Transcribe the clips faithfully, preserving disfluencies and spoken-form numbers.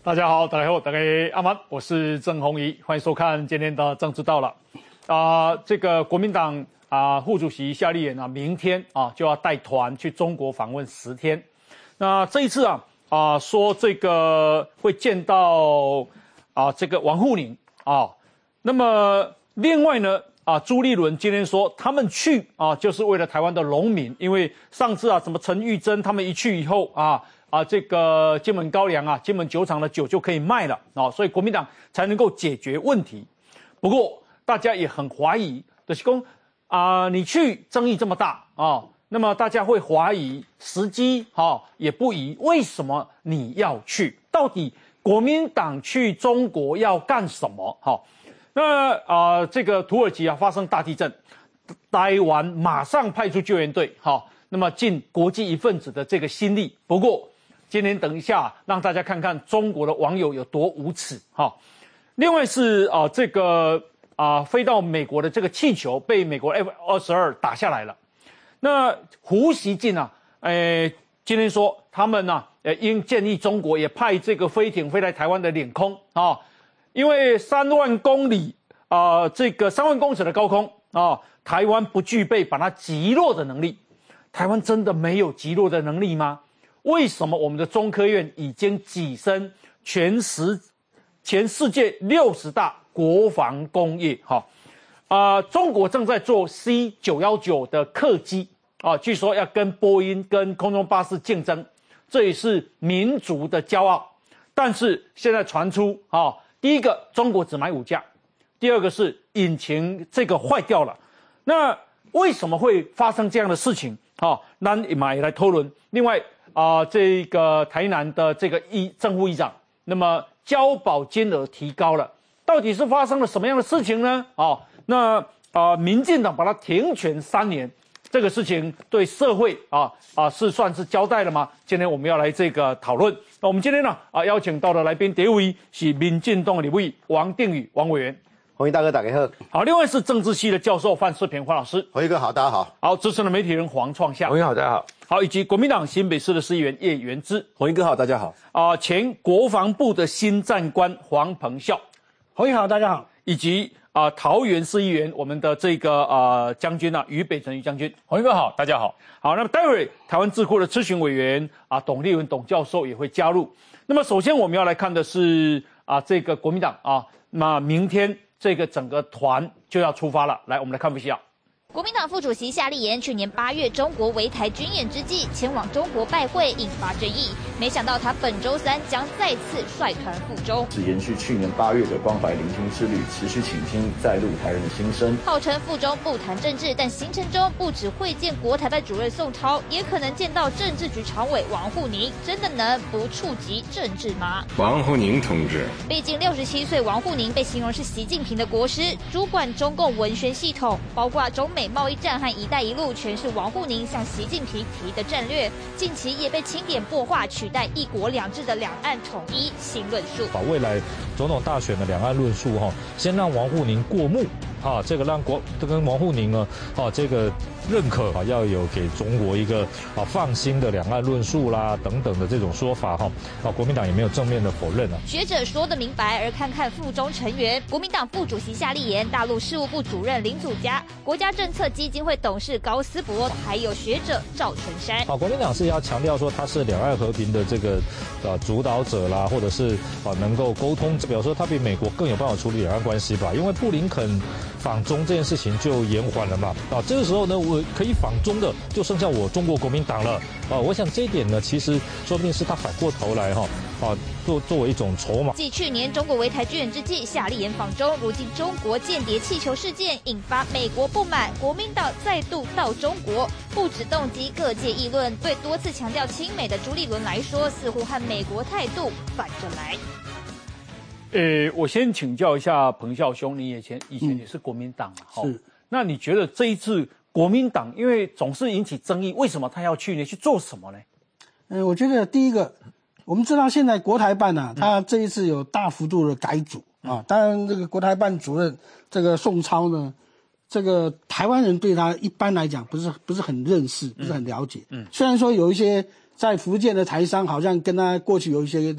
大家好，大家好，大家阿曼，我是郑弘仪，欢迎收看今天的政治到了。啊、呃，这个国民党啊、呃、副主席夏立言啊，明天啊就要带团去中国访问十天。那这一次啊啊、呃、说这个会见到啊、呃、这个王沪宁啊，那么另外呢啊朱立伦今天说他们去啊就是为了台湾的农民，因为上次啊什么陈玉珍他们一去以后啊。啊，这个金门高粱啊，金门酒厂的酒就可以卖了啊，所以国民党才能够解决问题。不过大家也很怀疑，就是说啊，你去争议这么大啊，那么大家会怀疑时机哈、啊、也不宜，为什么你要去？到底国民党去中国要干什么？哈、啊，那啊，这个土耳其啊发生大地震，台湾马上派出救援队哈、啊，那么尽国际一份子的这个心力。不过今天等一下，让大家看看中国的网友有多无耻哈。另外是啊、呃，这个啊、呃、飞到美国的这个气球被美国 F 二十二打下来了。那胡锡进啊，呃，今天说他们呢、啊，呃，应建议中国也派这个飞艇飞来台湾的领空啊，因为三万公里啊、呃，这个三万公尺的高空啊，台湾不具备把它击落的能力。台湾真的没有击落的能力吗？为什么我们的中科院已经跻身全十全世界六十大国防工业？哈，啊、呃，中国正在做 C 九一九的客机啊，据说要跟波音、跟空中巴士竞争，这也是民族的骄傲。但是现在传出啊，第一个中国只买五架，第二个是引擎这个坏掉了。那为什么会发生这样的事情？好，那也来讨论。另外啊、呃，这个台南的这个议正副议长，那么交保金额提高了，到底是发生了什么样的事情呢？哦，那啊、呃，民进党把它停权三年，这个事情对社会啊啊、呃、是算是交代了吗？今天我们要来这个讨论。那我们今天呢啊、呃、邀请到的来宾第一位是民进党的立委王定宇王委员。 弘毅大哥，大家好。 好，另外是政治系的教授范世平范老师。 弘毅哥好，大家好。 好，资深的媒体人黄创夏。 弘毅好，大家好。 好，以及国民党新北市的市议员叶元之。 弘毅哥好，大家好。 啊、呃，前国防部的新战官黄鹏孝。 弘毅好，大家好。 以及啊、呃，桃园市议员我们的这个呃将军啊，于北辰于将军。 弘毅哥好，大家好。 好，那么待会台湾智库的咨询委员啊，董立文董教授也会加入。那么首先我们要来看的是啊，这个国民党啊，那明天。这个整个团就要出发了，来，我们来看 V C R。 国民党副主席夏立言去年八月中国围台军演之际，前往中国拜会，引发争议。没想到他本周三将再次率团赴中， 是延续去年八月的关怀聆听之旅，持续倾听在陆台人的心声。 号称赴中不谈政治，但行程中不只会见国台办主任宋涛，也可能见到政治局常委王沪宁。真的能不触及政治吗？ 王沪宁同志， 毕竟六十七岁王沪宁被形容是习近平的国师，主管中共文宣系统，包括中美贸易战和一带一路，全是王沪宁向习近平提的战略。近期也被钦点擘画取代一国两制的两岸统一新论述。 把未来总统大选的两岸论述哈，先让王沪宁过目啊，这个让国这跟王沪宁呢啊这个认可啊，要有给中国一个啊放心的两岸论述啦等等的这种说法哈啊，国民党也没有正面的否认啊。 学者说得明白，而看看附中成员，国民党副主席夏立言、大陆事务部主任林祖嘉、国家政策基金会董事高思博，还有学者赵纯山。 啊，国民党是要强调说他是两岸和平的这个呃主导者啦，或者是啊能够沟通，表示说他比美国更有办法处理两岸关系吧？因为布林肯访中这件事情就延缓了嘛。啊，这个时候呢，我可以访中的就剩下我中国国民党了。啊，我想这一点呢，其实说不定是他反过头来哈啊作作为一种筹码。 继去年中国围台军演之际，夏立言访中，如今中国间谍气球事件引发美国不满，国民党再度到中国，不止动机，各界议论。对多次强调亲美的朱立伦来说，似乎和美国态度反着来。 呃，我先请教一下彭孝兄，你以前以前也是国民党嘛？ 嗯、是。 那你觉得这一次国民党因为总是引起争议，为什么他要去呢？去做什么呢？ 嗯、呃，我觉得第一个，我们知道现在国台办啊，他这一次有大幅度的改组、嗯、啊。当然，这个国台办主任这个宋超呢，这个台湾人对他一般来讲不是不是很认识，不是很了解。嗯。虽然说有一些在福建的台商好像跟他过去有一些的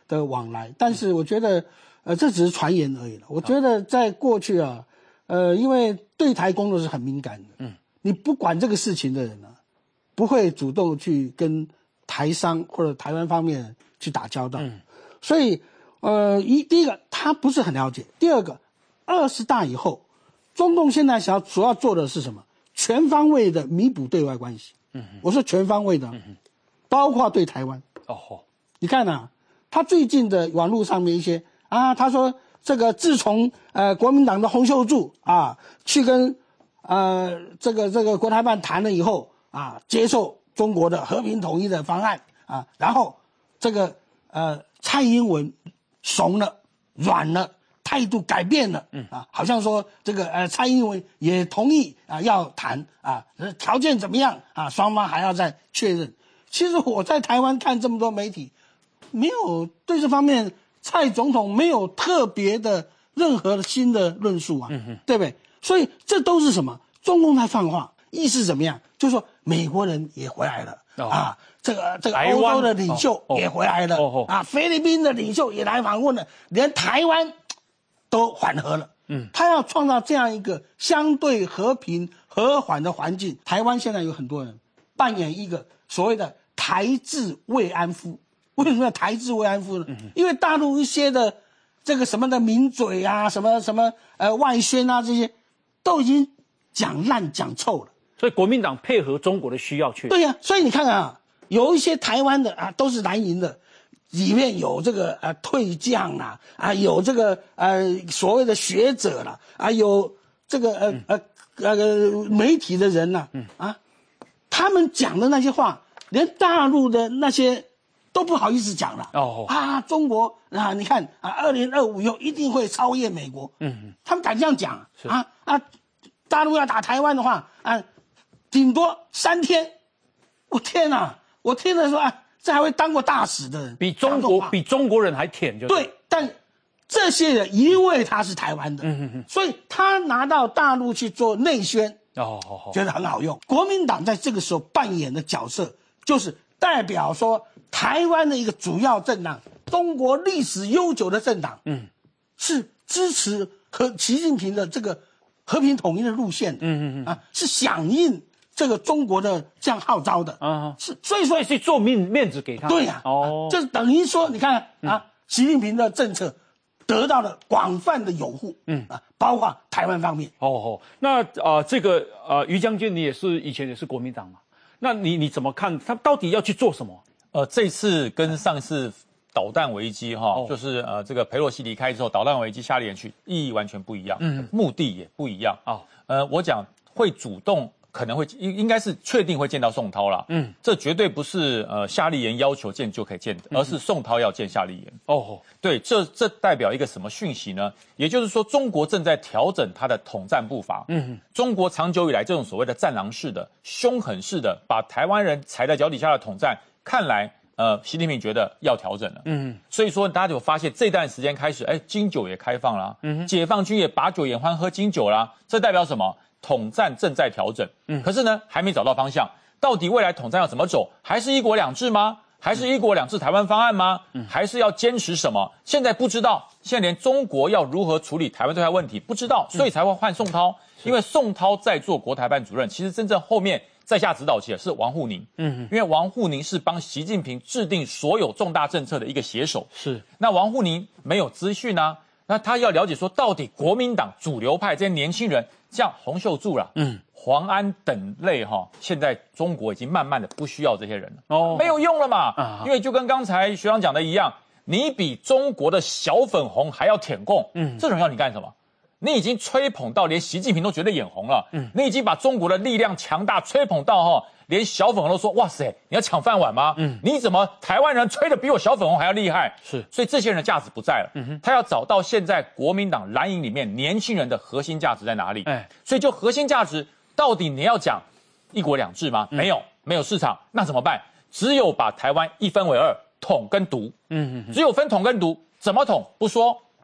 的往来，但是我觉得，呃，这只是传言而已了。我觉得在过去啊，呃，因为对台工作是很敏感的，嗯，你不管这个事情的人呢、啊，不会主动去跟台商或者台湾方面去打交道，嗯，所以，呃，一第一个他不是很了解，第二个，二十大以后，中共现在想要主要做的是什么？全方位的弥补对外关系，嗯，我说全方位的，嗯，包括对台湾。哦，你看啊，他最近的网络上面一些啊，他说这个自从呃国民党的洪秀柱啊去跟呃这个这个国台办谈了以后啊，接受中国的和平统一的方案啊，然后这个呃蔡英文怂了软了，态度改变了，嗯啊，好像说这个呃蔡英文也同意啊要谈啊，条件怎么样啊，双方还要再确认。其实我在台湾看这么多媒体，没有对这方面蔡总统没有特别的任何新的论述啊，嗯、对不对？所以这都是什么？中共在放话，意思怎么样？就是说美国人也回来了、哦、啊，这个这个欧洲的领袖也回来了、哦哦、啊，菲律宾的领袖也来访问了，连台湾都缓和了。嗯，他要创造这样一个相对和平和缓的环境。台湾现在有很多人扮演一个所谓的台制慰安妇。为什么要台制慰安妇呢？嗯、因为大陆一些的这个什么的名嘴啊，什么什么呃外宣啊，这些都已经讲烂讲臭了。 所以国民党配合中国的需要去。 对呀、啊，所以你看啊，有一些台湾的啊都是蓝营的，里面有这个呃退将啦，啊有这个呃所谓的学者啦，啊有这个呃、嗯、呃呃媒体的人呐，嗯啊，他们讲的那些话。连大陆的那些都不好意思讲了哦啊！中国啊，你看啊，二零二五以后一定会超越美国。嗯，他们敢这样讲啊啊！大陆要打台湾的话啊，顶多三天。我天哪！我听了说啊，这还会当过大使的人， 比中国比中国人还舔就对。但这些人因为他是台湾的，嗯嗯，所以他拿到大陆去做内宣哦，觉得很好用。国民党在这个时候扮演的角色。就是代表说台湾的一个主要政党，中国历史悠久的政党，嗯，是支持和习近平的这个和平统一的路线的，嗯嗯嗯，啊，是响应这个中国的这样号召的，啊，是，所以说是做面面子给他， 对呀、啊，哦，就是等于说，你看啊，嗯、习近平的政策得到了广泛的拥护，嗯啊，包括台湾方面。 哦哦，那啊、呃，这个呃，于将军，你也是以前也是国民党嘛？那你你怎么看他到底要去做什么？ 呃，这次跟上次导弹危机哈，哦、就是呃这个裴洛西离开之后，导弹危机夏立言去，意义完全不一样，嗯，目的也不一样啊。哦、呃，我讲会主动可能会应应该是确定会见到宋涛啦，嗯，这绝对不是呃夏立言要求见就可以见的，而是宋涛要见夏立言。哦，对，这这代表一个什么讯息呢？也就是说，中国正在调整它的统战步伐。嗯，中国长久以来这种所谓的战狼式的、凶狠式的，把台湾人踩在脚底下的统战，看来呃，习近平觉得要调整了。嗯，所以说大家就发现这段时间开始，哎，金酒也开放了，嗯，解放军也把酒言欢喝金酒啦，这代表什么？统战正在调整。嗯，可是呢，还没找到方向。到底未来统战要怎么走？还是一国两制吗？还是一国两制台湾方案吗？嗯，还是要坚持什么？现在不知道，现在连中国要如何处理台湾对台问题不知道，所以才会换宋涛。嗯、因为宋涛在做国台办主任，其实真正后面在下指导棋的是王沪宁。嗯，因为王沪宁是帮习近平制定所有重大政策的一个写手。是，那王沪宁没有资讯啊，那他要了解说，到底国民党主流派这些年轻人，像洪秀柱啦，嗯。黄安等类哈，现在中国已经慢慢的不需要这些人了，哦，没有用了嘛，啊、因为就跟刚才学长讲的一样，你比中国的小粉红还要舔共，嗯，这种要你干什么？你已经吹捧到连习近平都觉得眼红了，嗯，你已经把中国的力量强大吹捧到哈，连小粉红都说哇塞，你要抢饭碗吗？嗯，你怎么台湾人吹得比我小粉红还要厉害？是，所以这些人的价值不在了，嗯哼，他要找到现在国民党蓝营里面年轻人的核心价值在哪里？哎，所以就核心价值。到底你要讲一国两制吗？没有，没有市场，那怎么办？只有把台湾一分为二，统跟独。嗯嗯，只有分统跟独，怎么统不说？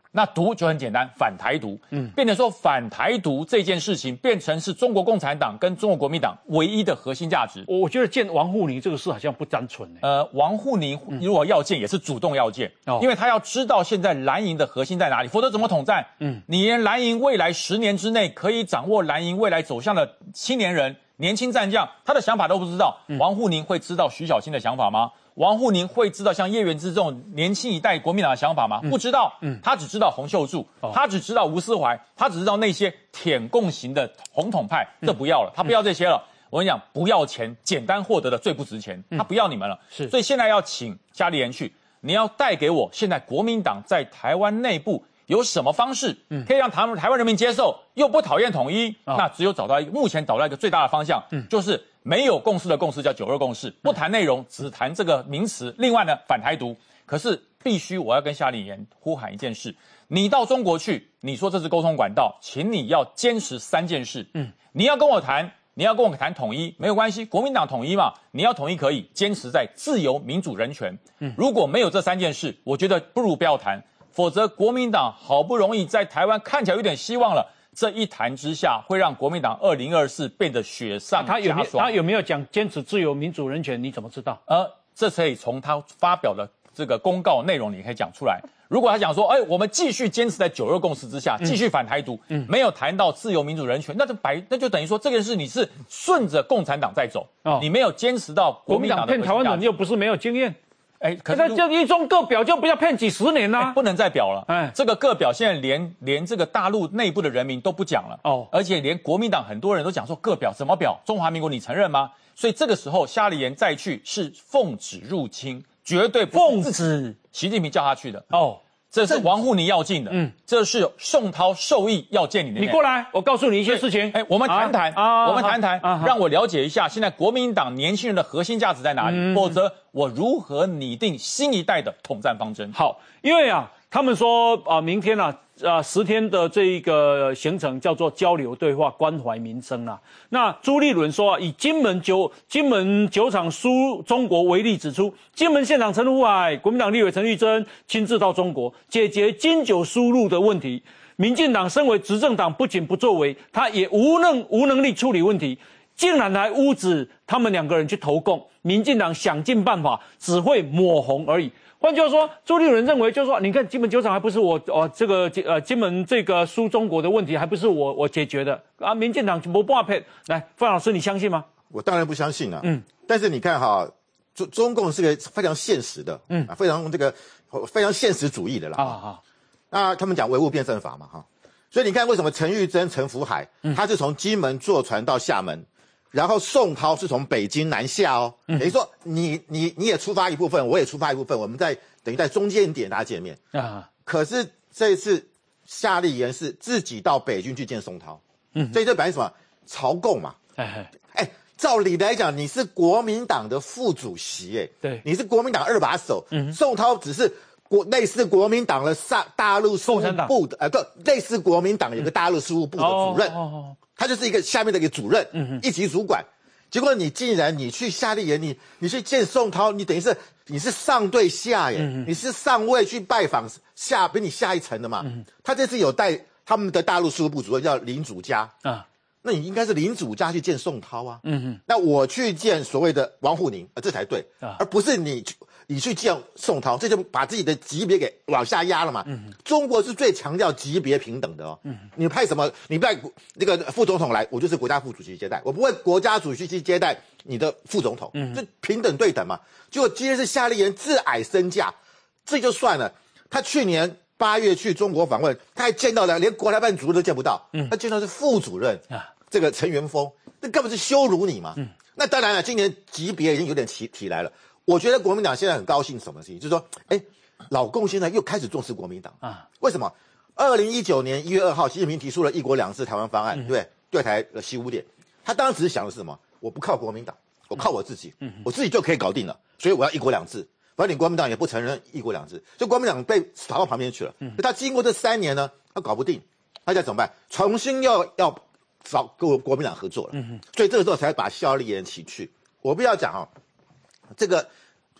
那独就很简单，反台独，嗯，变成说反台独这件事情变成是中国共产党跟中国国民党唯一的核心价值。 我觉得见王沪宁这个事好像不单纯、欸。 呃，王沪宁如果要见，也是主动要见，哦、因为他要知道现在蓝营的核心在哪里，否则怎么统战？嗯，你连蓝营未来十年之内可以掌握蓝营未来走向的青年人、年轻战将，他的想法都不知道。嗯、王沪宁会知道徐小清的想法吗？王沪宁会知道像叶元之这种年轻一代国民党的想法吗？嗯、不知道，嗯，他只知道洪秀柱，哦、他只知道吴思怀，他只知道那些舔共型的红统派，嗯、这不要了，他不要这些了。嗯、我跟你讲，不要钱，简单获得的最不值钱，嗯、他不要你们了。是，所以现在要请夏立言去，你要带给我现在国民党在台湾内部有什么方式，嗯，可以让台湾台湾人民接受，又不讨厌统一，哦、那只有找到一个目前找到一个最大的方向，嗯，就是。没有共识的共识叫九二共识，不谈内容，只谈这个名词。另外呢，反台独，可是必须我要跟夏立言呼喊一件事：你到中国去，你说这是沟通管道，请你要坚持三件事。嗯，你要跟我谈，你要跟我谈统一，没有关系，国民党统一嘛，你要统一可以，坚持在自由、民主、人权。嗯，如果没有这三件事，我觉得不如不要谈，否则国民党好不容易在台湾看起来有点希望了。这一谈之下，会让国民党二零二四变得雪上加霜。他有没有他有没有讲坚持自由、民主、人权？你怎么知道？ 呃，这可以从他发表的这个公告内容，你可以讲出来。如果他讲说，哎，我们继续坚持在九二共识之下，继续反台独，嗯，没有谈到自由、民主、人权，那就白，那就等于说这件事你是顺着共产党在走，哦，你没有坚持到国民党的骗台湾人，又不是没有经验。 哎，可是这一中各表就不要骗几十年啦、啊哎，不能再表了。哎，这个各表现在连连这个大陆内部的人民都不讲了哦，而且连国民党很多人都讲说各表怎么表？中华民国你承认吗？所以这个时候夏立言再去是奉旨入侵，绝对不奉旨， 习近平叫他去的哦。这是王沪宁要进的，嗯，这是宋涛授意要见你的。 你过来，我告诉你一些事情。 哎，我们谈谈，啊、我们谈谈，啊、让我了解一下现在国民党年轻人的核心价值在哪里，嗯、否则我如何拟定新一代的统战方针？ 好，因为啊，他们说啊、呃，明天啊，啊十天的这一个行程叫做交流对话，关怀民生啊。那朱立伦说啊，以金门酒金门酒厂输中国为例，指出金门县长陈福海、国民党立委陈玉珍亲自到中国解决金酒输入的问题。民进党身为执政党，不仅不作为，他也无能无能力处理问题，竟然还污指他们两个人去投共。民进党想尽办法，只会抹红而已。换句话说，朱立伦认为，就是说，你看金门酒厂还不是我哦，这个呃金门这个输中国的问题，还不是我我解决的啊？民进党不罢配。来，范老师，你相信吗？ 我当然不相信啊。嗯，但是你看哈，中中共是个非常现实的，嗯，啊、非常这个非常现实主义的啦。啊啊，那他们讲唯物辩证法嘛，哈，所以你看为什么陈玉珍、陈福海，嗯、他是从金门坐船到厦门。然后宋涛是从北京南下哦，嗯、等于说你你你也出发一部分，我也出发一部分，我们在等于在中间点大家见面啊。可是这一次夏立言是自己到北京去见宋涛，嗯，所以这本来什么朝贡嘛，哎哎，照理来讲你是国民党的副主席，哎，对，你是国民党二把手，嗯，宋涛只是国类似国民党的上大陆事务部的，呃，不，类似国民党有个大陆事务部的主任。哦哦哦他就是一个下面的一个主任，嗯、一级主管。结果你竟然你去夏立言，你你去见宋涛，你等于是你是上对下耶，嗯、你是上位去拜访下比你下一层的嘛。嗯、他这次有带他们的大陆事务部主任叫林祖嘉啊，那你应该是林祖嘉去见宋涛啊。嗯、那我去见所谓的王沪宁，呃，这才对，啊、而不是你去。你去见宋涛，这就把自己的级别给往下压了嘛。嗯、中国是最强调级别平等的哦。嗯、你派什么？你派那个副总统来，我就是国家副主席接待，我不会国家主席去接待你的副总统，嗯、就平等对等嘛。结果今天是夏立言自矮身价，这就算了。他去年八月去中国访问，他还见到了连国台办主任都见不到，嗯、他见到是副主任啊，这个陈元峰，那根本是羞辱你嘛。嗯、那当然了，今年级别已经有点起起来了。我觉得国民党现在很高兴什么事情，就是说，哎，老共现在又开始重视国民党啊？为什么？二零一九年一月二号，习近平提出了一国两制台湾方案，嗯、对对台的西五点，他当时只是想的是什么？我不靠国民党，我靠我自己，嗯、我自己就可以搞定了，所以我要一国两制。反正你国民党也不承认一国两制，所以国民党被扫到旁边去了。嗯、他经过这三年呢，他搞不定，他现在怎么办？重新要要找跟国民党合作了。嗯、所以这个时候才把夏立言起去。我不要讲啊。这个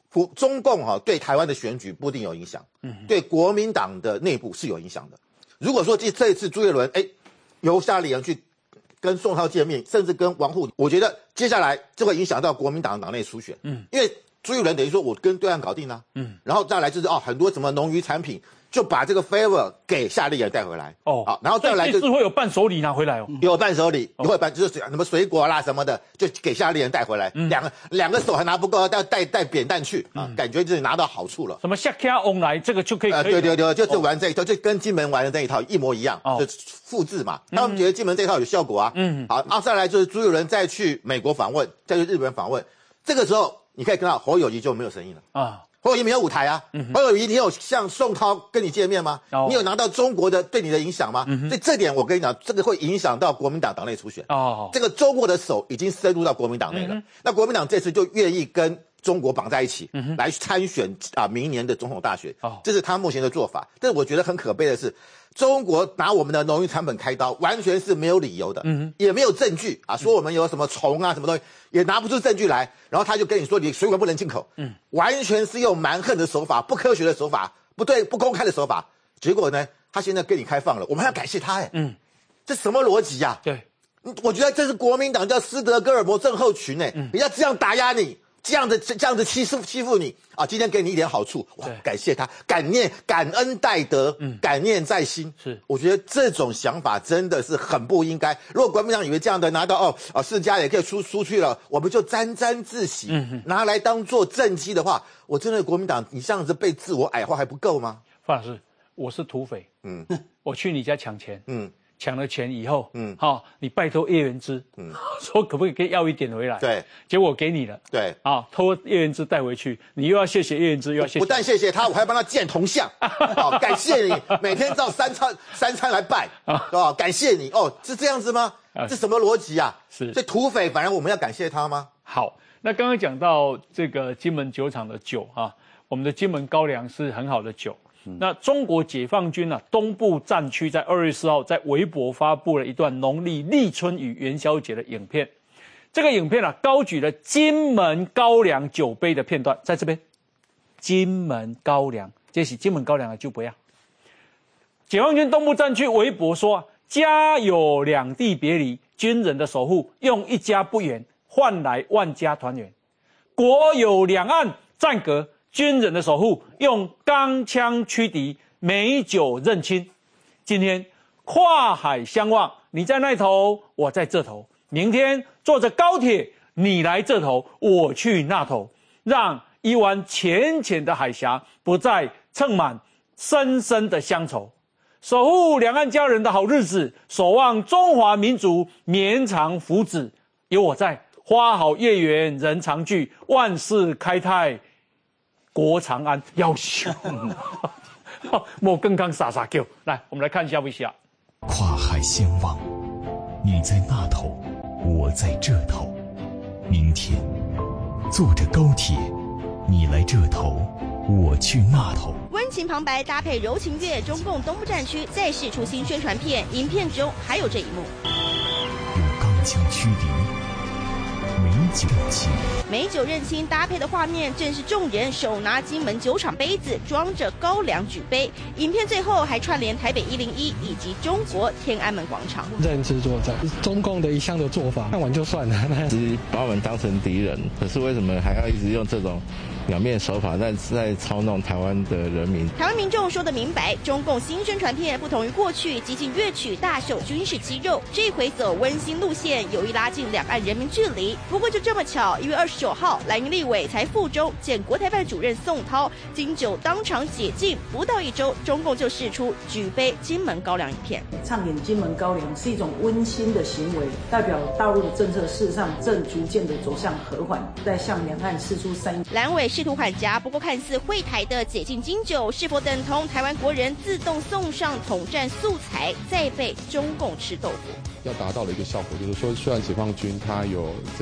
中共哈、啊、对台湾的选举不一定有影响，嗯，对国民党的内部是有影响的。如果说这这一次朱立伦哎由夏立言去跟宋涛见面，甚至跟王沪宁，我觉得接下来就会影响到国民党党内初选，嗯，因为朱立伦等于说我跟对岸搞定了，嗯，然后再来就是哦很多什么农渔产品。就把这个 favor 给夏立言带回来哦，好，然后再来就是会有伴手礼拿回来哦， 有伴手礼，有伴就是什么水果啦什么的，就给夏立言带回来，嗯、两个两个手还拿不够，要带带扁担去啊，嗯、感觉就是拿到好处了。 什么下卡翁来，这个就可以， 呃，对对对，就是玩这一套，哦、就跟金门玩的那一套一模一样，哦、就复制嘛。他们觉得金门这一套有效果啊，嗯，好，然后再来就是朱立伦再去美国访问，再去日本访问，这个时候你可以看到侯友宜就没有声音了啊。侯友宜没有舞台啊，嗯、侯友宜，你有像宋涛跟你见面吗？哦、你有拿到中国的对你的影响吗？嗯、所以这点我跟你讲，这个会影响到国民党党内初选。哦，这个中国的手已经深入到国民党内了。嗯、那国民党这次就愿意跟中国绑在一起，嗯、来参选啊明年的总统大选。哦，这是他目前的做法。但是我觉得很可悲的是，中国拿我们的农渔产品开刀，完全是没有理由的，嗯、也没有证据啊，说我们有什么虫啊什么东西，也拿不出证据来。然后他就跟你说，你水果不能进口，嗯，完全是用蛮横的手法、不科学的手法、不对、不公开的手法。结果呢，他现在跟你开放了，我们还要感谢他，哎，嗯，这什么逻辑呀？ 对， 我觉得这是国民党叫斯德哥尔摩症候群，哎，嗯，人家这样打压你。这样的这样子欺负欺负你啊！今天给你一点好处，哇，感谢他，感念感恩戴德，嗯，感念在心。是，我觉得这种想法真的是很不应该。如果国民党以为这样的拿到哦啊世家也可以出出去了，我们就沾沾自喜，嗯，拿来当做政绩的话，我真的国民党你这样子被自我矮化还不够吗？ 范老师，我是土匪，嗯，我去你家抢钱，嗯。抢了钱以后，嗯，好、哦，你拜托叶元之，嗯，说可不可以给要一点回来？ 对， 结果给你了， 对， 啊，偷叶元之带回去，你又要谢谢叶元之，又要谢谢， 不但谢谢他，我还帮他建铜像，好、哦，感谢你，每天照三餐三餐来拜，啊、哦，感谢你，哦，是这样子吗？啊、这什么逻辑啊？是，所以土匪反而我们要感谢他吗？ 好，那刚刚讲到这个金门酒厂的酒啊，我们的金门高粱是很好的酒。那中国解放军啊，东部战区在二月四号在微博发布了一段农历立春与元宵节的影片。这个影片啊，高举了金门高粱酒杯的片段，在这边，金门高粱，这是金门高粱的酒杯啊。解放军东部战区微博说，家有两地别离，军人的守护用一家不远换来万家团圆；国有两岸战隔。军人的守护，用钢枪驱敌，美酒认亲。今天跨海相望，你在那头，我在这头。明天坐着高铁，你来这头，我去那头，让一湾浅浅的海峡不再盛满深深的乡愁。守护两岸家人的好日子，守望中华民族绵长福祉。有我在，花好月圆人常聚，万事开泰。国长安要凶，莫更刚傻傻叫。来，我们来看下一下。 跨海相望，你在那头，我在这头。明天，坐着高铁，你来这头，我去那头。 温情旁白搭配柔情乐，中共东部战区再试出新宣传片，影片中还有这一幕。 用钢枪驱敌。美酒认亲， 美酒认亲搭配的画面，正是众人手拿金门酒厂杯子，装着高粱举杯。影片最后还串联台北一零一以及中国天安门广场。 认知作战，中共的一向的做法，看完就算了， 只把我们当成敌人。可是为什么还要一直用这种两面手法在在操弄台湾的人民？ 台湾民众说得明白，中共新宣传片不同于过去激进乐曲大秀军事肌肉，这回走温馨路线，有意拉近两岸人民距离。不过就这么巧，一月二十九号，蓝营立委才附中见国台办主任宋涛，金九当场解禁，不到一周，中共就释出举杯金门高粱影片。 唱演金门高粱是一种温馨的行为，代表大陆的政策事实上正逐渐的走向和缓，在向两岸释出善意。 蓝委试图缓颊，不过看似会台的解禁金九，是否等同台湾国人自动送上统战素材，再被中共吃豆腐？ 要达到的一个效果，就是说，虽然解放军他有这个对台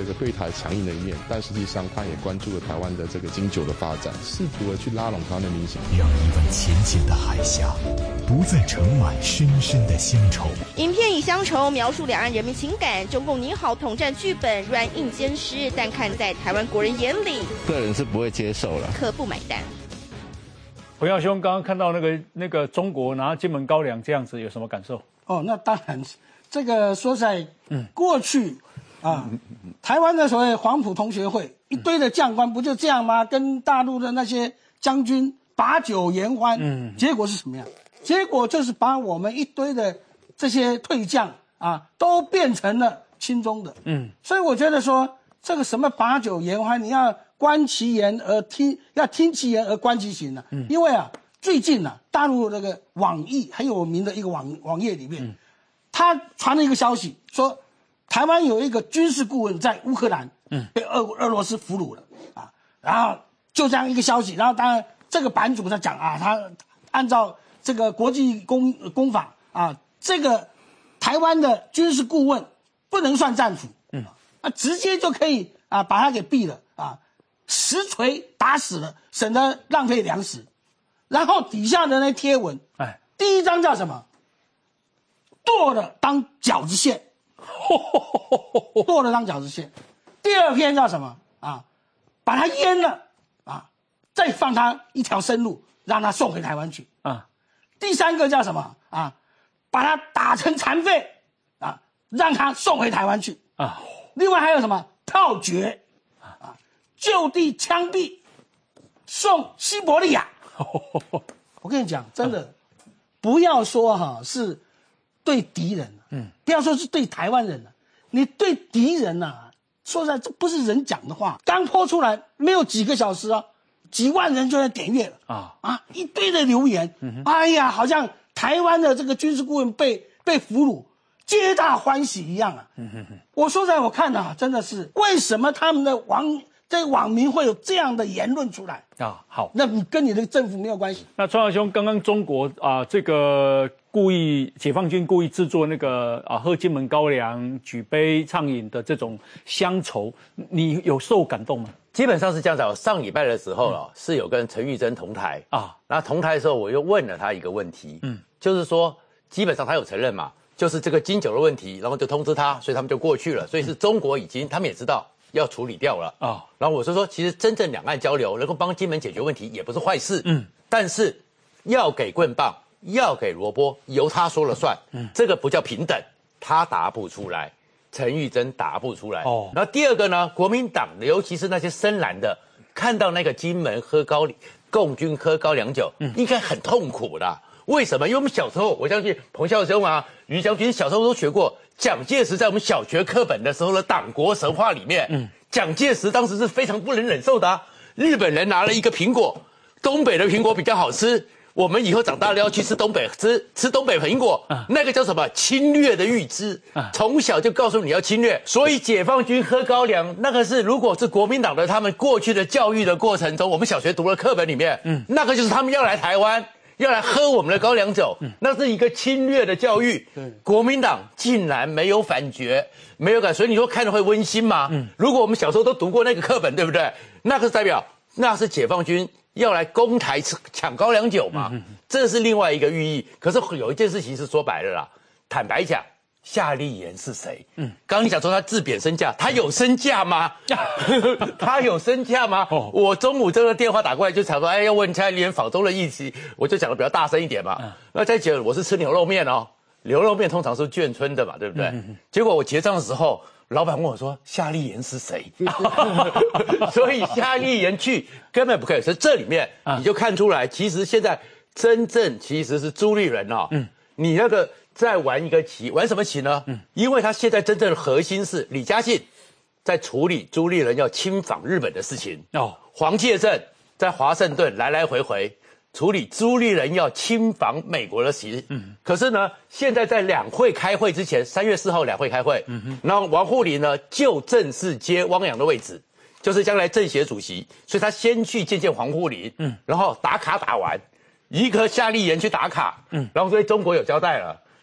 来强硬的一面，但实际上他也关注了台湾的这个经久的发展，试图的去拉拢台湾的民心， 让一湾浅浅的海峡不再盛满深深的乡愁。 影片以乡愁描述两岸人民情感，中共拟好统战剧本，软硬兼施，但看在台湾国人眼里， 个人是不会接受了， 可不买单。 彭耀兄刚刚看到那个那个中国拿金门高粱这样子，有什么感受？ 哦，那当然，这个说实在，嗯，过去啊，台湾的所谓黄埔同学会一堆的将官不就这样吗？跟大陆的那些将军把酒言欢，嗯，结果是什么样？结果就是把我们一堆的这些退将啊，都变成了亲中的，嗯，所以我觉得说这个什么把酒言欢，你要观其言而听，要听其言而观其行啊，嗯，因为啊，最近啊，大陆那个网易很有名的一个网网页里面，嗯，他传了一个消息说，台湾有一个军事顾问在乌克兰，嗯，被俄俄罗斯俘虏了啊，然后就这样一个消息，然后当然这个版主他讲啊，他按照这个国际公公法啊，这个台湾的军事顾问不能算战俘，嗯，啊，直接就可以啊把他给毙了啊，实锤打死了，省得浪费粮食。然后底下的那贴文，哎，第一张叫什么？剁了当饺子馅，剁了当饺子馅。第二篇叫什么啊？把它腌了啊，再放他一条生路，让他送回台湾去啊。第三个叫什么啊？把他打成残废啊，让他送回台湾去啊。另外还有什么炮决啊，就地枪毙，送西伯利亚。我跟你讲，真的，不要说哈是对敌人，嗯，不要说是对台湾人了，你对敌人呐、啊，说实在这不是人讲的话。刚播出来没有几个小时啊，几万人就在点阅了啊啊，一堆的留言，嗯、哎呀，好像台湾的这个军事顾问被被俘虏，皆大欢喜一样啊。嗯、哼哼我说实在，我看啊，真的是为什么他们的网这网民会有这样的言论出来啊？好， 那你跟你的政府没有关系。 那川豪兄，刚刚中国啊、呃，这个故意解放军故意制作那个啊喝金门高粱、举杯畅饮的这种乡愁，你有受感动吗？ 基本上是这样子。我上礼拜的时候啊，嗯、是有跟陈玉珍同台啊，然后同台的时候我又问了他一个问题，嗯，就是说基本上他有承认嘛，就是这个金九的问题，然后就通知他，所以他们就过去了，所以是中国已经他们也知道要处理掉了啊。然后我是说，其实真正两岸交流能够帮金门解决问题也不是坏事，嗯，但是要给棍棒，要给萝卜，由他说了算，嗯，这个不叫平等，他答不出来。陈玉珍答不出来哦。然后第二个呢，国民党尤其是那些深蓝的，看到那个金门喝高共军喝高粱酒，嗯，应该很痛苦的。为什么？因为我们小时候，我相信彭孝兄啊、于将军小时候都学过，蒋介石在我们小学课本的时候的党国神话里面，嗯，蒋介石当时是非常不能忍受的啊。日本人拿了一个苹果，东北的苹果比较好吃。我们以后长大了要去吃东北，吃吃东北苹果，啊、那个叫什么侵略的预知，啊、从小就告诉你要侵略，所以解放军喝高粱，那个是如果是国民党的他们过去的教育的过程中，我们小学读的课本里面，嗯，那个就是他们要来台湾，要来喝我们的高粱酒，嗯、那是一个侵略的教育。对，国民党竟然没有反决，没有感，所以你说看着会温馨吗？嗯，如果我们小时候都读过那个课本，对不对？那个是代表那是解放军要来攻台抢高粱酒嘛，嗯、这是另外一个寓意。可是有一件事情是说白了啦，坦白讲，夏立言是谁？嗯，刚刚你讲说他自贬身价，他有身价吗？他有身价吗？哦、我中午这个电话打过来就想说，哎，要问夏立言访中的议题，我就讲的比较大声一点嘛。嗯、那再讲我是吃牛肉面哦，牛肉面通常是眷村的嘛，对不对？嗯嗯、结果我结账的时候，老板问我说：“夏立言是谁？”所以夏立言去根本不可以。所以这里面你就看出来，其实现在真正其实是朱立伦哦。嗯，你那个在玩一个棋，玩什么棋呢？嗯，因为他现在真正的核心是李嘉信在处理朱立伦要亲访日本的事情。哦，黄介正在华盛顿来来回回处理朱立伦要亲访美国的事。嗯，可是呢，现在在两会开会之前，三月四号两会开会，嗯哼，然后王沪宁呢就正式接汪洋的位置，就是将来政协主席，所以他先去见见王沪宁，嗯，然后打卡打完，一个夏立言去打卡，嗯，然后所以中国有交代了，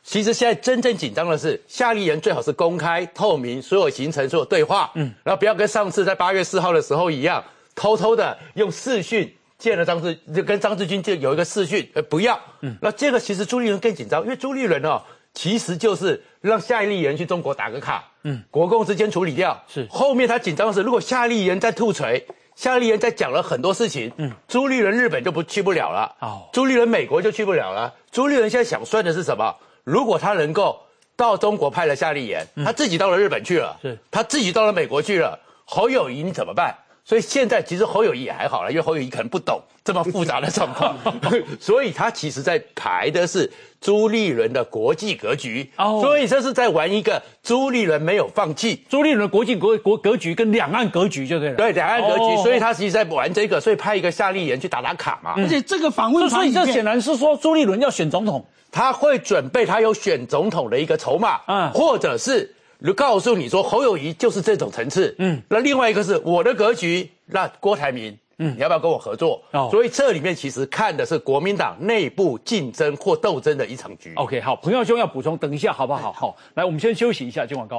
其实现在真正紧张的是，夏立言最好是公开透明，所有行程、所有对话，嗯，然后不要跟上次在八月四号的时候一样，偷偷的用视讯见了张志，就跟张志军就有一个视讯，呃，不要，嗯，那这个其实朱立伦更紧张，因为朱立伦哦，其实就是让夏立言去中国打个卡，嗯，国共之间处理掉，是后面他紧张的是，如果夏立言再吐锤。夏立言在讲了很多事情，嗯，朱立伦日本就不去不了了，哦，朱立伦美国就去不了了。朱立伦现在想算的是什么？如果他能够到中国派了夏立言，嗯、他自己到了日本去了，是，他自己到了美国去了，侯友宜你怎么办？所以现在其实侯友宜也还好了，因为侯友宜可能不懂这么复杂的状况，所以他其实在排的是朱立伦的国际格局，哦，所以这是在玩一个朱立伦没有放弃朱立伦的国际国国格局跟两岸格局就对了， 对两岸格局，哦，所以他其实在玩这个，所以派一个夏立言去打打卡嘛， 嗯，而且这个访问， 所以这显然是说朱立伦要选总统， 他会准备他有选总统的一个筹码，嗯，或者是。就告诉你说侯友宜就是这种层次，嗯，那另外一个是我的格局，那郭台铭，嗯，你要不要跟我合作？哦，所以这里面其实看的是国民党内部竞争或斗争的一场局。 OK， 好，彭耀兄要补充，等一下好不好？好，来，我们先休息一下，进广告。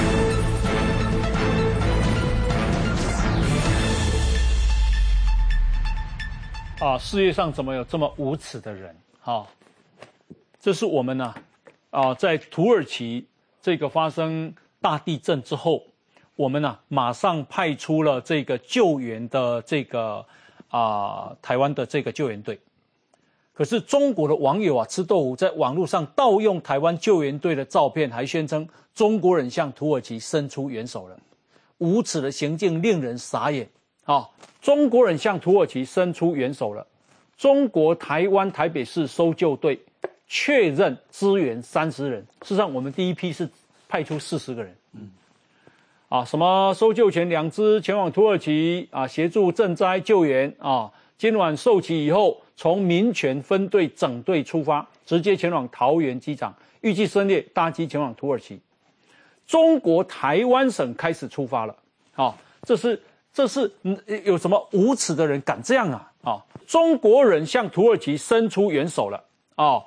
啊，世界上怎么有这么无耻的人？哈，这是我们呢，啊，在土耳其。这个发生大地震之后，我们呢、啊、马上派出了这个救援的这个啊、呃、台湾的这个救援队。可是中国的网友啊吃豆腐，在网络上盗用台湾救援队的照片，还宣称中国人向土耳其伸出援手了，无耻的行径令人傻眼啊！中国人向土耳其伸出援手了，中国台湾台北市搜救队。确认支援三十人，事实上我们第一批是派出四十个人，嗯，啊，什么搜救犬两只前往土耳其啊，协助赈灾救援啊。今晚受旗以后，从民权分队整队出发，直接前往桃园机场，预计深夜搭机前往土耳其。中国台湾省开始出发了，啊，这是这是有什么无耻的人敢这样啊？啊，中国人向土耳其伸出援手了，啊。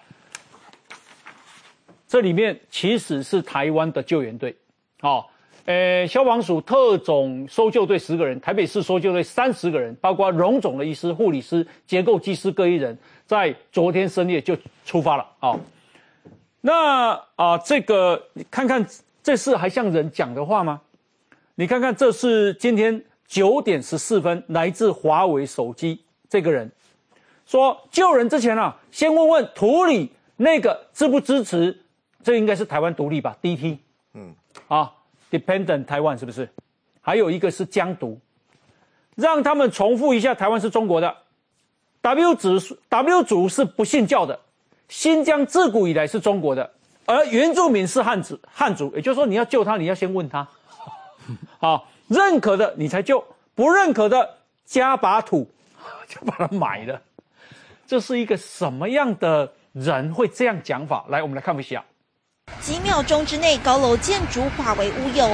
这里面其实是台湾的救援队，哦，呃，消防署特种搜救队十个人，台北市搜救队三十个人，包括荣总的医师、护理师、结构技师各一人，在昨天深夜就出发了啊、哦。那啊、呃，这个你看看，这事还像人讲的话吗？你看看，这是今天九点十四分，来自华为手机这个人说，救人之前啊，先问问土里那个支不支持。这应该是台湾独立吧 ，D T， 嗯，啊 ，Dependent 台湾是不是？还有一个是疆独，让他们重复一下，台湾是中国的。W 族 W 族是不信教的，新疆自古以来是中国的，而原住民是汉族，汉族，也就是说你要救他，你要先问他，好，认可的你才救，不认可的加把土就把它买了。这是一个什么样的人会这样讲法？来，我们来看一下。 几秒钟之内，高楼建筑化为乌有，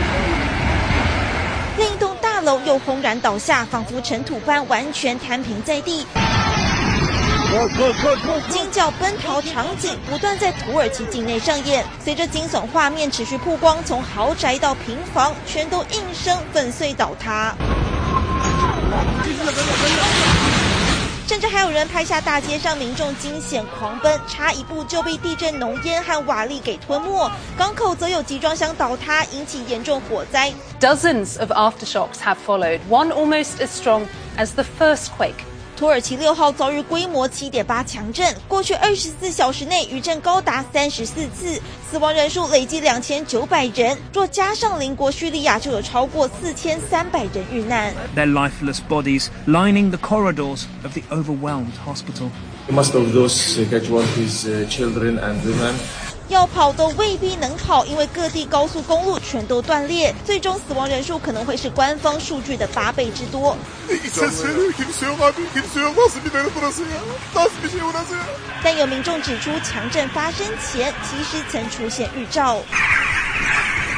另一栋大楼又轰然倒下，仿佛尘土般完全摊平在地。惊叫奔逃场景不断在土耳其境内上演，随着惊悚画面持续曝光，从豪宅到平房，全都应声粉碎倒塌。甚至还有人拍下大街上民众惊险狂奔，差一步就被地震浓烟和瓦砾给吞没。港口则有集装箱倒塌，引起严重火灾。 Dozens of aftershocks have followed, one almost as strong as the first quake. 土耳其六号遭遇规模 七点八 强震，过去二十四小时内余震高达三十四次，死亡人数累计两千九百人。若加上邻国叙利亚，就有超过四千三百人遇难。 Their lifeless bodies lining the corridors of the overwhelmed hospital. Most of those casualties, children and women. 要跑都未必能跑，因为各地高速公路全都断裂，最终死亡人数可能会是官方数据的八倍之多。但有民众指出，强震发生前其实曾出现预兆。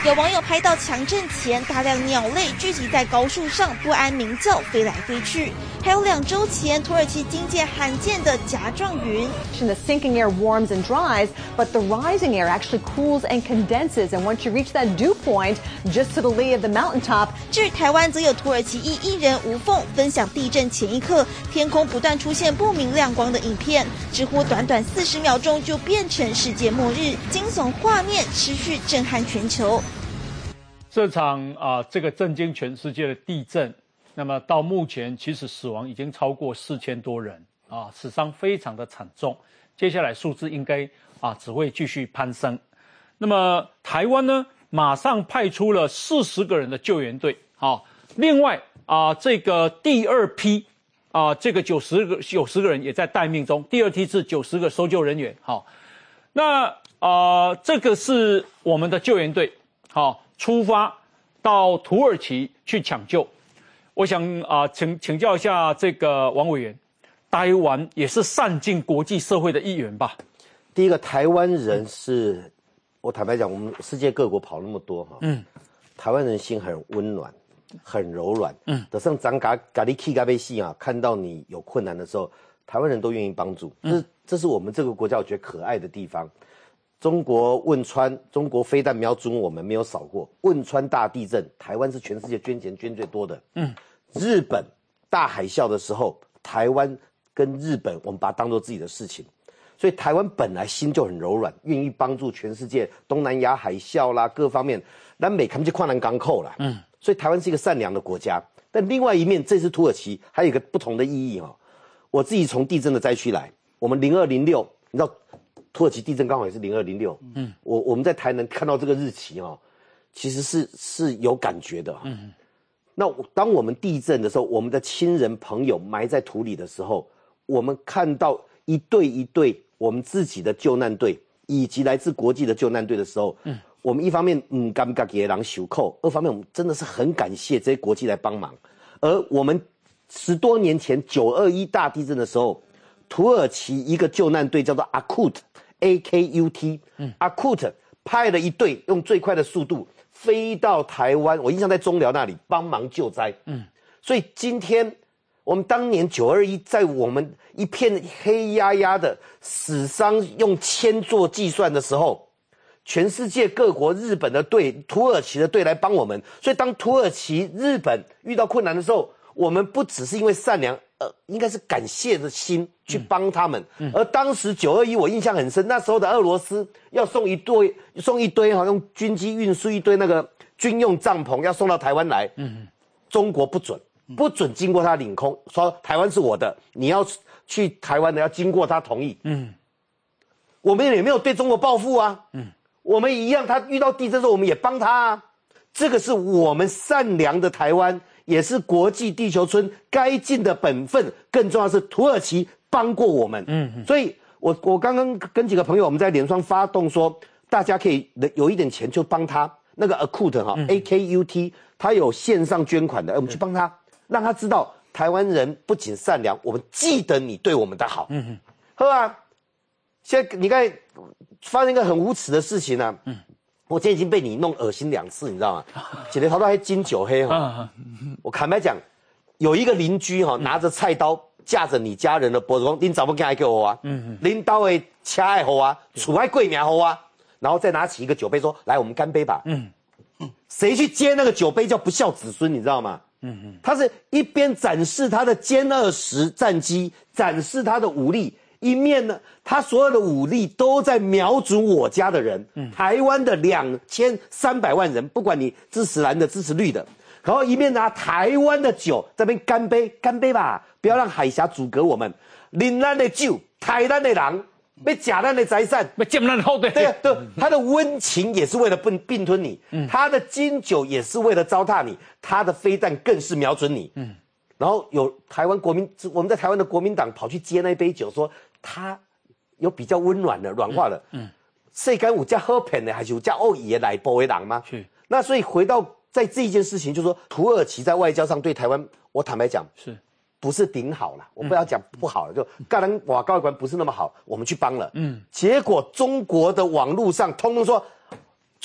有网友拍到强震前，大量鸟类聚集在高树上，不安鸣叫，飞来飞去。还有两周前，土耳其惊见罕见的夹状云。 The sinking air warms and dries, but the rising air actually cools and condenses. And once you reach that dew point, just to the lee of the mountaintop. 至于台湾，则有土耳其裔艺人吴凤分享地震前一刻天空不断出现不明亮光的影片，几乎短短四十秒钟就变成世界末日，惊悚画面持续震撼全球。 这场啊、呃，这个震惊全世界的地震，那么到目前其实死亡已经超过四千多人啊，死伤非常的惨重。接下来数字应该啊只会继续攀升。那么台湾呢，马上派出了四十个人的救援队，好，另外啊这个第二批啊这个九十个九十个人也在待命中，第二批是九十个搜救人员，好，那啊、呃、这个是我们的救援队，好。出发到土耳其去抢救，我想啊、呃，请请教一下这个王委员，台湾也是善尽国际社会的一员吧？ 第一个，台湾人是，我坦白讲，我们世界各国跑那么多哈，嗯，台湾人心很温暖，很柔软，嗯，得上咱嘎嘎哩 K 嘎贝西啊，看到你有困难的时候，台湾人都愿意帮助，这、嗯、这是我们这个国家我觉得可爱的地方。中国汶川，中国飞弹瞄准我们没有少过。汶川大地震，台湾是全世界捐钱捐最多的。嗯，日本大海啸的时候，台湾跟日本我们把它当作自己的事情，所以台湾本来心就很柔软，愿意帮助全世界。东南亚海啸啦，各方面，南美看不见跨南港口啦。嗯，所以台湾是一个善良的国家。但另外一面，这次土耳其还有一个不同的意义哈、哦。我自己从地震的灾区来，我们零二零六，你知道。土耳其地震刚好也是零二零六，嗯，我我们在台南看到这个日期哦，其实是是有感觉的，嗯，那当我们地震的时候，我们的亲人朋友埋在土里的时候，我们看到一队一队我们自己的救难队以及来自国际的救难队的时候，嗯，我们一方面嗯感觉给人袖扣，二方面我们真的是很感谢这些国际来帮忙，而我们十多年前九二一大地震的时候，土耳其一个救难队叫做 Akut。A K U T， 嗯 ，Akut 派了一队用最快的速度飞到台湾，我印象在中寮那里帮忙救灾，嗯，所以今天我们当年九二一在我们一片黑压压的死伤用千做计算的时候，全世界各国日本的队、土耳其的队来帮我们，所以当土耳其、日本遇到困难的时候，我们不只是因为善良。呃，应该是感谢的心去帮他们。嗯、而当时九二一我印象很深，那时候的俄罗斯要送一堆送一堆哈，用军机运输一堆那个军用帐篷要送到台湾来。嗯，中国不准，不准经过他领空，说台湾是我的，你要去台湾的要经过他同意。嗯，我们也没有对中国报复啊。嗯，我们一样，他遇到地震的时候我们也帮他啊。这个是我们善良的台湾。也是国际地球村该尽的本分，更重要的是土耳其帮过我们，嗯，所以我我刚刚跟几个朋友我们在脸上发动说，大家可以有一点钱就帮他那个 Akut 哈、嗯、A K U T， 他有线上捐款的，我们去帮他，让他知道台湾人不仅善良，我们记得你对我们的好，嗯，好啊，现在你看发生一个很无耻的事情啊，嗯。我今天已经被你弄恶心两次，你知道吗？姐姐头到还金九黑哈。我坦白讲，有一个邻居哈，拿着菜刀架着你家人的脖子说：“您怎么敢给我啊？嗯，领导的车爱好啊，厝爱贵名好啊。”然后再拿起一个酒杯说：“来，我们干杯吧。”嗯，谁去接那个酒杯叫不孝子孙，你知道吗？嗯嗯，他是一边展示他的歼二十战机，展示他的武力。一面呢，他所有的武力都在瞄准我家的人，嗯、台湾的两千三百万人，不管你支持蓝的支持绿的，然后一面拿台湾的酒在那边干杯，干杯吧，不要让海峡阻隔我们，饮咱的酒，台咱的人，要假咱的财产， 要占咱后的， 对对，他的温情也是为了并并吞你，嗯、他的金酒也是为了糟蹋你，他的飞弹更是瞄准你，嗯。然后有台湾国民，我们在台湾的国民党跑去接那一杯酒，说他有比较温暖的、软化的。嗯，世间有加喝骗的，还是有加恶意的来波的人吗？是。那所以回到在这一件事情，就是说土耳其在外交上对台湾，我坦白讲，是不是顶好了？我不要讲不好了，就个人瓦高官不是那么好，我们去帮了。嗯，结果中国的网络上通通说。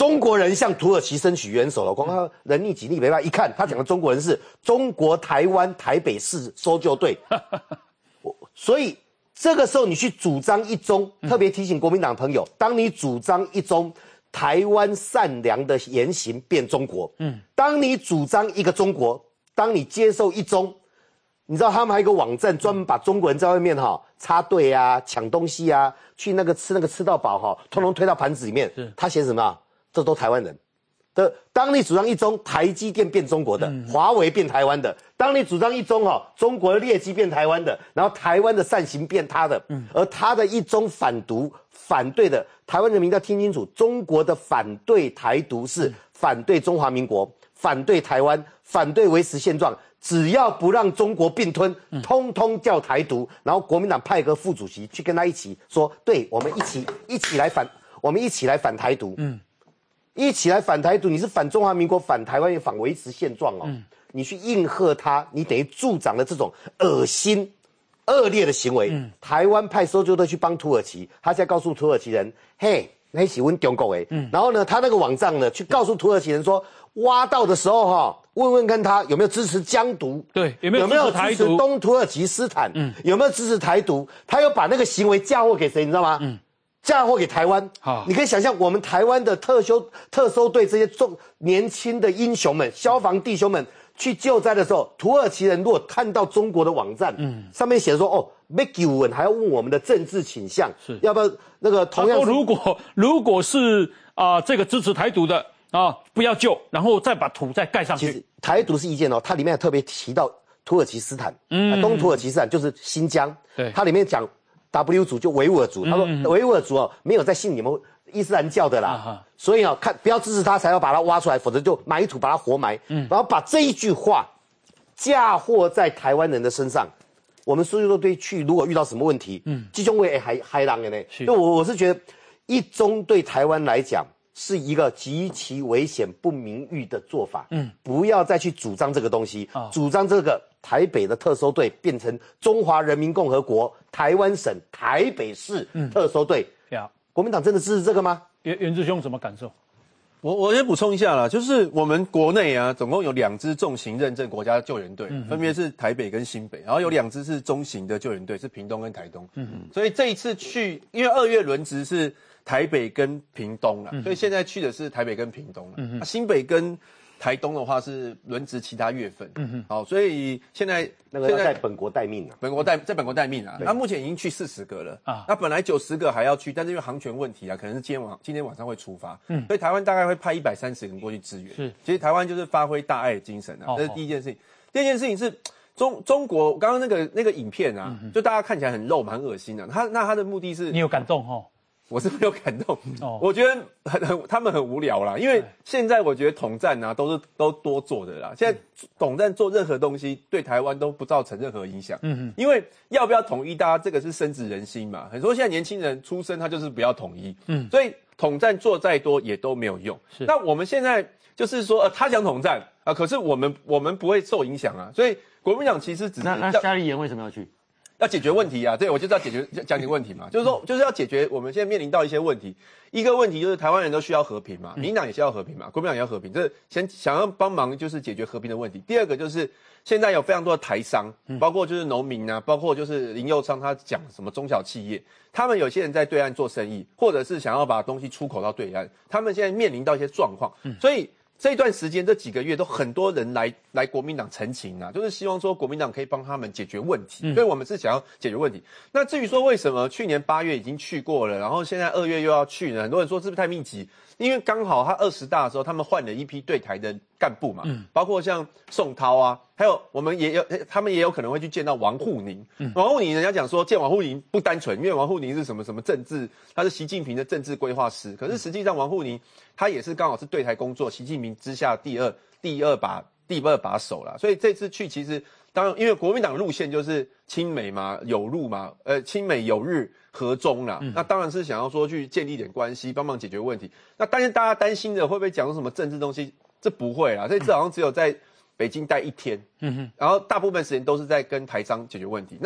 中国人向土耳其伸取援手了，光他人力几力没办法，一看他讲的中国人是中国台湾台北市搜救队，所以这个时候你去主张一中，特别提醒国民党朋友，当你主张一中，台湾善良的言行变中国，嗯，当你主张一个中国，当你接受一中，你知道他们还有一个网站专门把中国人在外面哈插队啊、抢东西啊、去那个吃那个吃到饱哈，通通推到盘子里面，他写什么？这都台湾人的。当你主张一中，台积电变中国的，华为变台湾的；当你主张一中哈，中国的劣迹变台湾的，然后台湾的善行变他的，而他的一中反独反对的台湾人民要听清楚，中国的反对台独是反对中华民国、反对台湾、反对维持现状。只要不让中国并吞，通通叫台独。然后国民党派个副主席去跟他一起说，对，我们一起一起来反，我们一起来反台独。嗯。一起来反台独，你是反中华民国、反台湾也反维持现状哦。嗯、你去应和他，你等于助长了这种恶心、恶劣的行为。嗯、台湾派搜救队去帮土耳其，他现在告诉土耳其人：“嘿，那是我们中国诶。嗯”然后呢，他那个网站呢，去告诉土耳其人说，挖到的时候哈、哦，问问看他有没有支持疆独， 对，有没有有没有支持东土耳其斯坦，嗯，有没有支持台独？他又把那个行为嫁祸给谁？你知道吗？嗯。嫁祸给台湾，好，你可以想象我们台湾的特修特搜队这些重年轻的英雄们、消防弟兄们去救灾的时候，土耳其人如果看到中国的网站，嗯，上面写说哦，没给我们还要问我们的政治倾向，是要不要那个同样？ 如果如果是啊、呃、这个支持台独的啊，不要救，然后再把土再盖上去。 其实台独是意见哦，它里面特别提到土耳其斯坦，嗯，东土耳其斯坦就是新疆，对，它里面讲。W 族就维吾尔族，他说维吾尔族哦没有在信你们伊斯兰教的啦，嗯、所以哦看不要支持他，才要把他挖出来，否则就埋土把他活埋，嗯、然后把这一句话嫁祸在台湾人的身上。我们搜救队去，如果遇到什么问题，嗯，基中卫还还狼的呢，就我我是觉得一中对台湾来讲是一个极其危险不名誉的做法，嗯，不要再去主张这个东西，哦、主张这个。台北的特搜队变成中华人民共和国台湾省台北市特搜队，嗯、国民党真的支持这个吗？ 袁袁志兄怎么感受？ 我我先补充一下啦，就是我们国内啊，总共有两支重型认证国家救援队，嗯、分别是台北跟新北，然后有两支是中型的救援队，是屏东跟台东。嗯嗯，所以这一次去，因为二月轮值是台北跟屏东啦，嗯、所以现在去的是台北跟屏东啦。嗯、啊、新北跟台东的话是轮值其他月份，嗯哼，好，所以现在那个要在本国待命啊， 本国待在本国待命啊，那目前已经去四十个了啊，那本来九十个还要去，但是因为航权问题啊，可能是今天晚今天晚上会出发，嗯，所以台湾大概会派一百三十人过去支援，是，其实台湾就是发挥大爱的精神啊，这是第一件事情，第二件事情是中中国刚刚那个那个影片啊，就大家看起来很肉蛮恶心的，他那他的目的是， 你有感动齁？ 我是没有感动，哦、我觉得很很他们很无聊啦，因为现在我觉得统战啊都是都多做的啦，现在统战做任何东西对台湾都不造成任何影响，嗯哼，因为要不要统一，大家这个是深植人心嘛，很多现在年轻人出生他就是不要统一，嗯，所以统战做再多也都没有用，是，那我们现在就是说，呃，他想统战啊、呃，可是我们我们不会受影响啊，所以国民党其实只是那那夏立言为什么要去？ 要解决问题啊，对，我就是要解决讲解问题嘛，就是说就是要解决我们现在面临到一些问题。一个问题就是台湾人都需要和平嘛，民进党也需要和平嘛，国民党也要和平，这先想要帮忙就是解决和平的问题。第二个就是现在有非常多的台商，包括就是农民啊，包括就是林佑昌他讲什么中小企业，他们有些人在对岸做生意，或者是想要把东西出口到对岸，他们现在面临到一些状况，所以。这段时间这几个月都很多人来来国民党陈情啊，就是希望说国民党可以帮他们解决问题，嗯、所以我们是想要解决问题。那至于说为什么去年八月已经去过了，然后现在二月又要去呢？很多人说是不是太密集？因为刚好他二十大的时候，他们换了一批对台的干部嘛，嗯、包括像宋涛啊，还有我们也有他们也有可能会去见到王沪宁。嗯、王沪宁人家讲说见王沪宁不单纯，因为王沪宁是什么什么政治，他是习近平的政治规划师。可是实际上王沪宁他也是刚好是对台工作，习近平之下第二第二把第二把手啦。所以这次去其实当然因为国民党路线就是亲美嘛，友日嘛，呃亲美友日。和中啦，嗯、那当然是想要说去建立点关系，帮忙解决问题。那但是大家担心的会不会讲出什么政治东西？这不会啦，这次好像只有在北京待一天，嗯哼，然后大部分时间都是在跟台商解决问题。那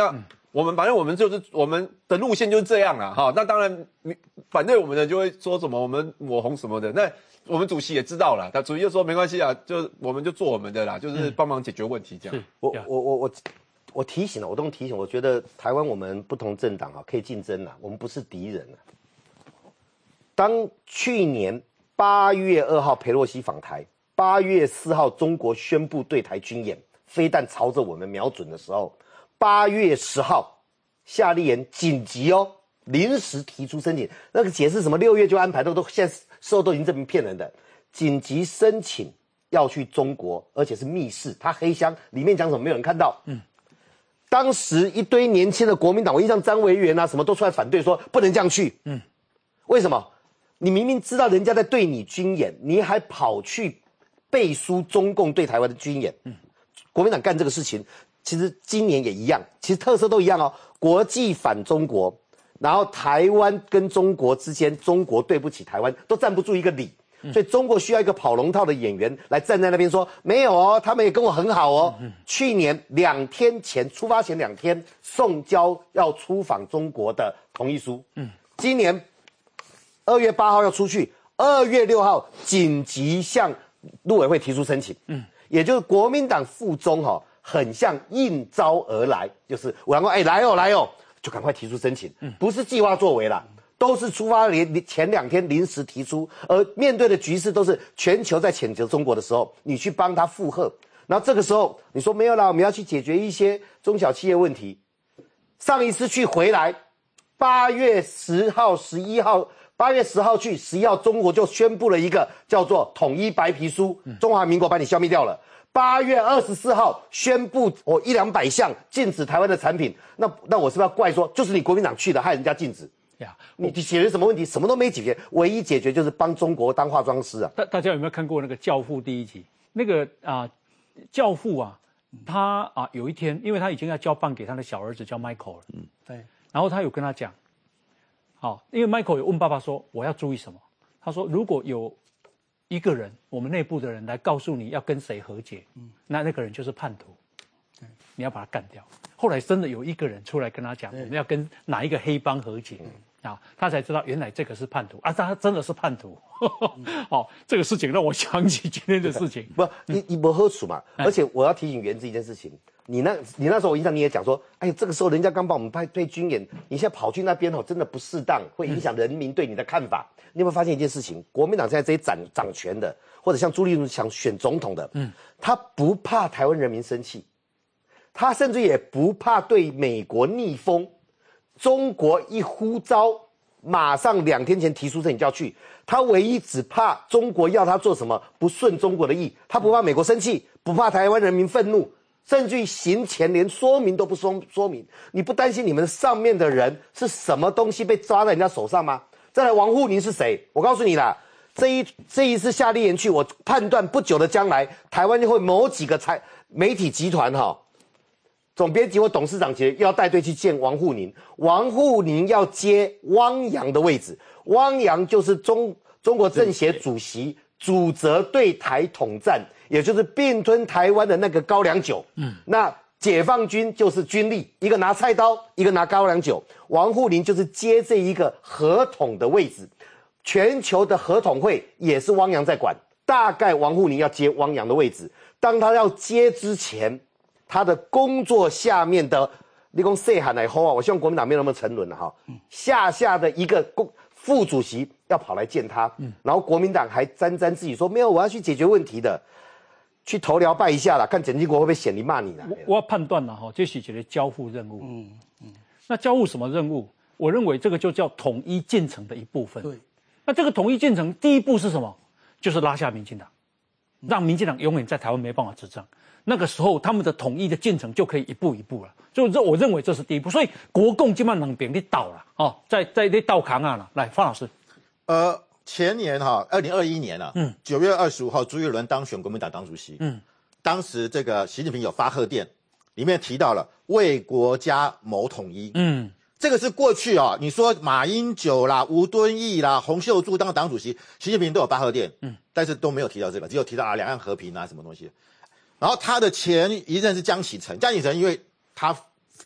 我们反正我们就是我们的路线就是这样啦，哈。那当然，反对我们的就会说什么我们抹红什么的。那我们主席也知道了，他主席就说没关系啊，就我们就做我们的啦，就是帮忙解决问题这样。 我我我我我提醒了，我都提醒，我觉得台湾我们不同政党啊可以竞争啦，我们不是敌人啊。当去年八月二号裴洛西访台，八月四号中国宣布对台军演，飞弹朝着我们瞄准的时候。八月十号，夏立言紧急哦，临时提出申请，那个解释什么六月就安排，都都现在事后都已经证明骗人的，紧急申请要去中国，而且是密室，他黑箱里面讲什么没有人看到。嗯，当时一堆年轻的国民党，我印象张维元啊什么都出来反对说不能这样去。嗯，为什么？你明明知道人家在对你军演，你还跑去背书中共对台湾的军演。嗯，国民党干这个事情。其实今年也一样，其实特色都一样哦。国际反中国，然后台湾跟中国之间，中国对不起台湾，都站不住一个理，嗯、所以中国需要一个跑龙套的演员来站在那边说没有哦，他们也跟我很好哦。嗯、去年两天前出发前两天送交要出访中国的同意书，嗯，今年二月八号要出去，二月六号紧急向陆委会提出申请，嗯，也就是国民党附中哈、哦。很像应招而来，就是我讲说，哎，来哦，来哦，就赶快提出申请，不是计划作为啦，都是出发连前两天临时提出，而面对的局势都是全球在谴责中国的时候，你去帮他附和，然后这个时候你说没有啦，我们要去解决一些中小企业问题，上一次去回来，八月十号、十一号，八月十号去，十一号中国就宣布了一个叫做统一白皮书，中华民国把你消灭掉了。八月二十四号宣布我一两百项禁止台湾的产品，那那我是不是要怪说就是你国民党去的，害人家禁止？呀，你解决什么问题？什么都没解决，唯一解决就是帮中国当化妆师啊！ 大大家有没有看过那个《教父》第一集？那个啊、呃，教父啊，他啊有一天，因为他已经要交棒给他的小儿子叫 Michael 了，嗯，对，然后他有跟他讲，好、哦，因为 Michael 有问爸爸说我要注意什么？他说如果有一个人，我们内部的人来告诉你要跟谁和解，嗯，那那个人就是叛徒，对，你要把他干掉。后来真的有一个人出来跟他讲，我们要跟哪一个黑帮和解，嗯、啊，他才知道原来这个是叛徒啊，他真的是叛徒。嗯、哦，这个事情让我想起今天的事情。 不，你你不喝楚嘛？而且我要提醒原子一件事情，你那，你那时候我印象你也讲说，哎，这个时候人家刚帮我们派对军演，你现在跑去那边哦，真的不适当，会影响人民对你的看法。嗯、你有没有发现一件事情？国民党现在这些掌掌权的，或者像朱立伦想选总统的，嗯，他不怕台湾人民生气，他甚至也不怕对美国逆风。中国一呼召，马上两天前提出申请就要去，他唯一只怕中国要他做什么不顺中国的意，他不怕美国生气，不怕台湾人民愤怒。甚至于行前连说明都不说说明，你不担心你们上面的人是什么东西被抓在人家手上吗？再来，王沪宁是谁？我告诉你啦，这一这一次夏立言去，我判断不久的将来，台湾就会某几个财媒体集团哈，总编辑或董事长级要带队去见王沪宁，王沪宁要接汪洋的位置，汪洋就是中中国政协主席，主责对台统战。也就是并吞台湾的那个高粱酒，嗯，那解放军就是军力，一个拿菜刀，一个拿高粱酒。王沪宁就是接这一个合统的位置，全球的合统会也是汪洋在管，大概王沪宁要接汪洋的位置。当他要接之前，他的工作下面的，你讲谁喊来吼啊？我希望国民党没有那么沉沦了哈，下下的一个公副主席要跑来见他，嗯，然后国民党还沾沾自喜说没有，我要去解决问题的。去头疗拜一下啦，看蒋经国会不会显灵骂你啦。 我我要判断了哈，这是一个交付任务。嗯嗯，那交付什么任务？我认为这个就叫统一进程的一部分。对，那这个统一进程第一步是什么？就是拉下民进党，让民进党永远在台湾没办法执政。那个时候他们的统一的进程就可以一步一步了。就这，我认为这是第一步。所以国共基本上边你倒了哦，在在你倒扛啊了。来，方老师， 呃。前年哈，二零二一年啊，嗯，九月二十五号，朱立伦当选国民党党主席，嗯，当时这个习近平有发贺电，里面提到了为国家谋统一，嗯，这个是过去啊，你说马英九啦、吴敦义啦、洪秀柱当党主席，习近平都有发贺电，嗯，但是都没有提到这个，只有提到啊两岸和平啊什么东西。然后他的前一任是江启臣，江启臣因为他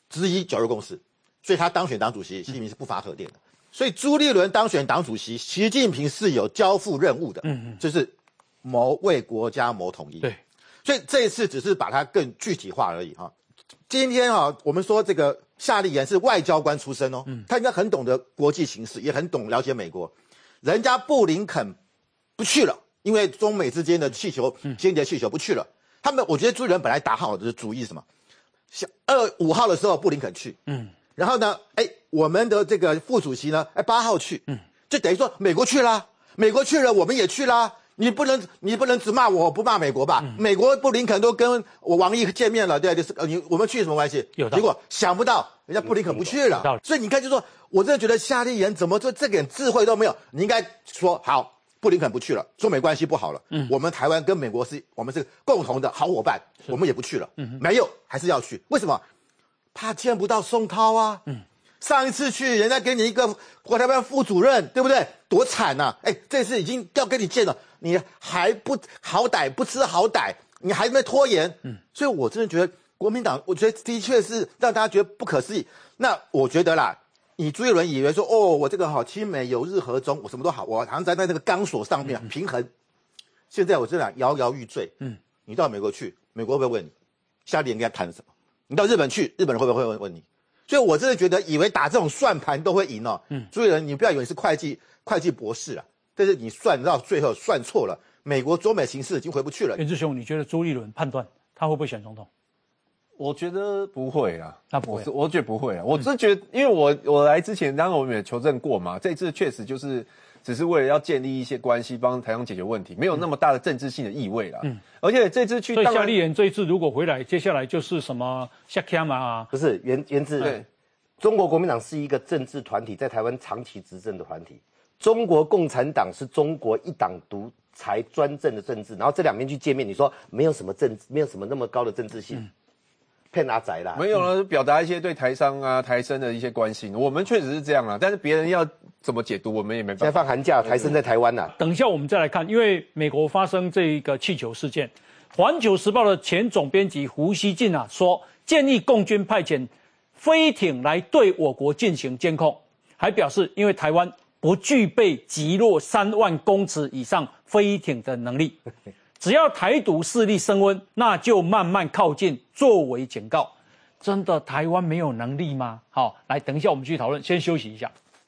之一九二共识，所以他当选党主席，习近平是不发核电的。所以朱立伦当选党主席，习近平是有交付任务的，嗯嗯，就是谋为国家谋统一。对，所以这一次只是把它更具体化而已哈。今天啊，我们说这个夏立言是外交官出身哦，嗯，他应该很懂得国际形势，也很懂了解美国。人家布林肯不去了，因为中美之间的气球间谍气球不去了。他们我觉得朱立伦本来打好的主意是什么？二五号的时候布林肯去，嗯。然后呢？哎，我们的这个副主席呢？哎，八号去，嗯，就等于说美国去啦，美国去了，我们也去啦。你不能，你不能只骂我，不骂美国吧？嗯、美国布林肯都跟我王毅见面了，对，就是你我们去什么关系？有结果想不到，人家布林肯不去了，所以你看，就说我真的觉得夏立言怎么就这点智慧都没有？你应该说好，布林肯不去了，中美关系不好了，嗯，我们台湾跟美国是我们是共同的好伙伴，我们也不去了，嗯，没有，还是要去，为什么？怕见不到宋涛啊！嗯，上一次去，人家给你一个国台办副主任，对不对？多惨呐、啊！哎，这次已经要跟你见了，你还不好歹不知好歹，你还在拖延。嗯，所以我真的觉得国民党，我觉得的确是让大家觉得不可思议。那我觉得啦，你朱一伦以为说，哦，我这个好亲美有日和中，我什么都好，我好像站在那个钢索上面、嗯、平衡。现在我这俩摇摇欲坠。嗯，你到美国去，美国会不会问你夏立言跟他谈什么？你到日本去，日本人会不会问你？所以我真的觉得，以为打这种算盘都会赢哦。嗯，朱立伦，你不要以为是会计会计博士啊，但是你算到最后算错了，美国中美形势已经回不去了。 袁志雄，你觉得朱立伦判断他会不会选总统？ 我觉得不会啦， 他不会， 我我觉得不会啊。我真觉得，因为我我来之前，当然我们也求证过嘛，这次确实就是只是为了要建立一些关系，帮台湾解决问题，没有那么大的政治性的意味啦。嗯，而且这次去， 所以夏立言这一次如果回来，接下来就是什么下 cam 啊？ 不是原原之，对，中国国民党是一个政治团体，在台湾长期执政的团体。中国共产党是中国一党独裁专政的政治，然后这两边去见面，你说没有什么政治，没有什么那么高的政治性。嗯，骗阿仔啦， 没有了，表达一些对台商啊、台生的一些关心，我们确实是这样啦，但是别人要怎么解读，我们也没办法。 现在放寒假，台生在台湾呐、啊。 等一下我们再来看，因为美国发生这一个气球事件，《环球时报》的前总编辑胡锡进啊说，建议共军派遣飞艇来对我国进行监控，还表示因为台湾不具备击落三万公尺以上飞艇的能力。只要台独势力升温，那就慢慢靠近，作为警告。真的台湾没有能力吗？好，来，等一下我们继续讨论，先休息一下。